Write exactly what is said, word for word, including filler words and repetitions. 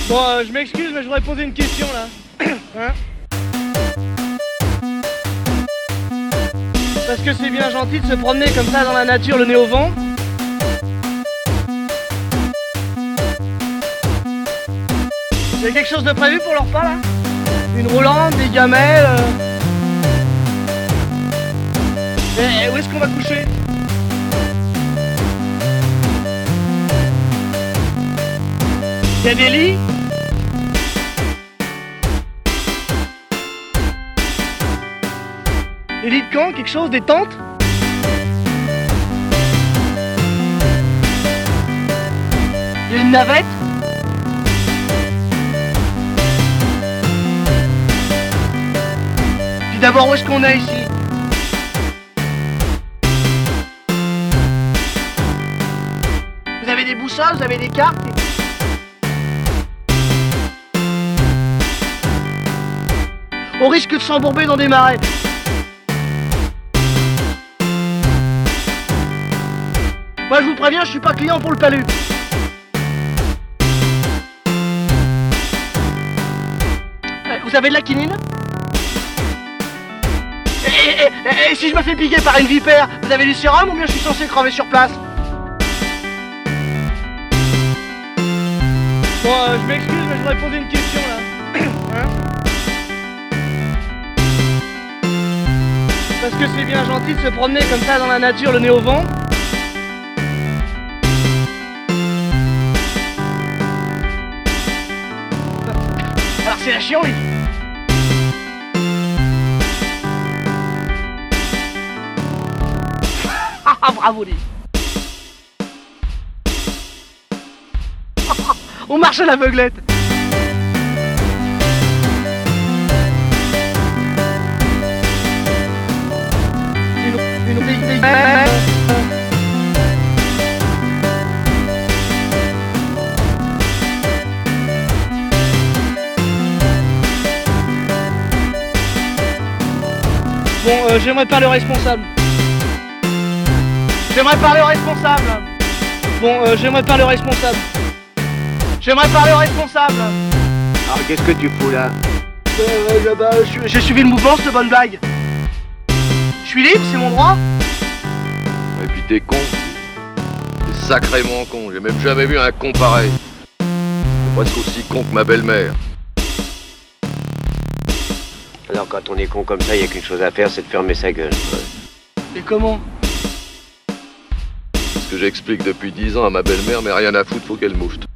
Bon, euh, je m'excuse, mais je voudrais poser une question là. Hein? Parce que c'est bien gentil de se promener comme ça dans la nature, le nez au vent. Il y a quelque chose de prévu pour le repas là? Une roulante, des gamelles euh... Et où est-ce qu'on va coucher? Il y a des lits? Des lits de camp, quelque chose? Des tentes? Il y a une navette? Puis d'abord, où est-ce qu'on est ici? Vous avez des boussoles? Vous avez des cartes? Au risque de s'embourber dans des marais. Moi je vous préviens, je suis pas client pour le palu. Vous avez de la quinine? et, et, et, et si je me fais piquer par une vipère, vous avez du sérum ou bien je suis censé crever sur place? Bon, euh, je m'excuse, mais je voudrais poser une question là. Hein? Parce que c'est bien gentil de se promener comme ça dans la nature, le nez au vent. Alors c'est la chienlit. Ah bravo Lee. On marche à l'aveuglette. Une, une, une, une... Bon, euh, j'aimerais parler au responsable. J'aimerais parler au responsable. Bon, euh, j'aimerais parler au responsable. J'aimerais parler au responsable. Alors qu'est-ce que tu fous là? euh, euh, bah, J'ai suivi le mouvement, c'est de bonne blague. Je suis libre, c'est mon droit. Et puis t'es con. T'es sacrément con. J'ai même jamais vu un con pareil. C'est presque aussi con que ma belle-mère. Alors quand on est con comme ça, il n'y a qu'une chose à faire, c'est de fermer sa gueule. Et comment? C'est ce que j'explique depuis dix ans à ma belle-mère, mais rien à foutre, faut qu'elle mouche.